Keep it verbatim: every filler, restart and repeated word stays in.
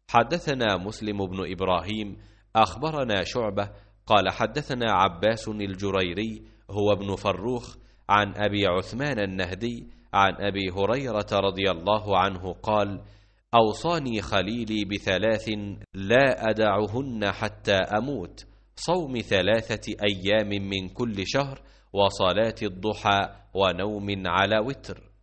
حدثنا مسلم بن إبراهيم أخبرنا شعبة قال حدثنا عباس الجريري هو ابن فروخ عن أبي عثمان النهدي عن أبي هريرة رضي الله عنه قال: أوصاني خليلي بثلاث لا أدعهن حتى أموت: صوم ثلاثة أيام من كل شهر، وصلاة الضحى، ونوم على وتر.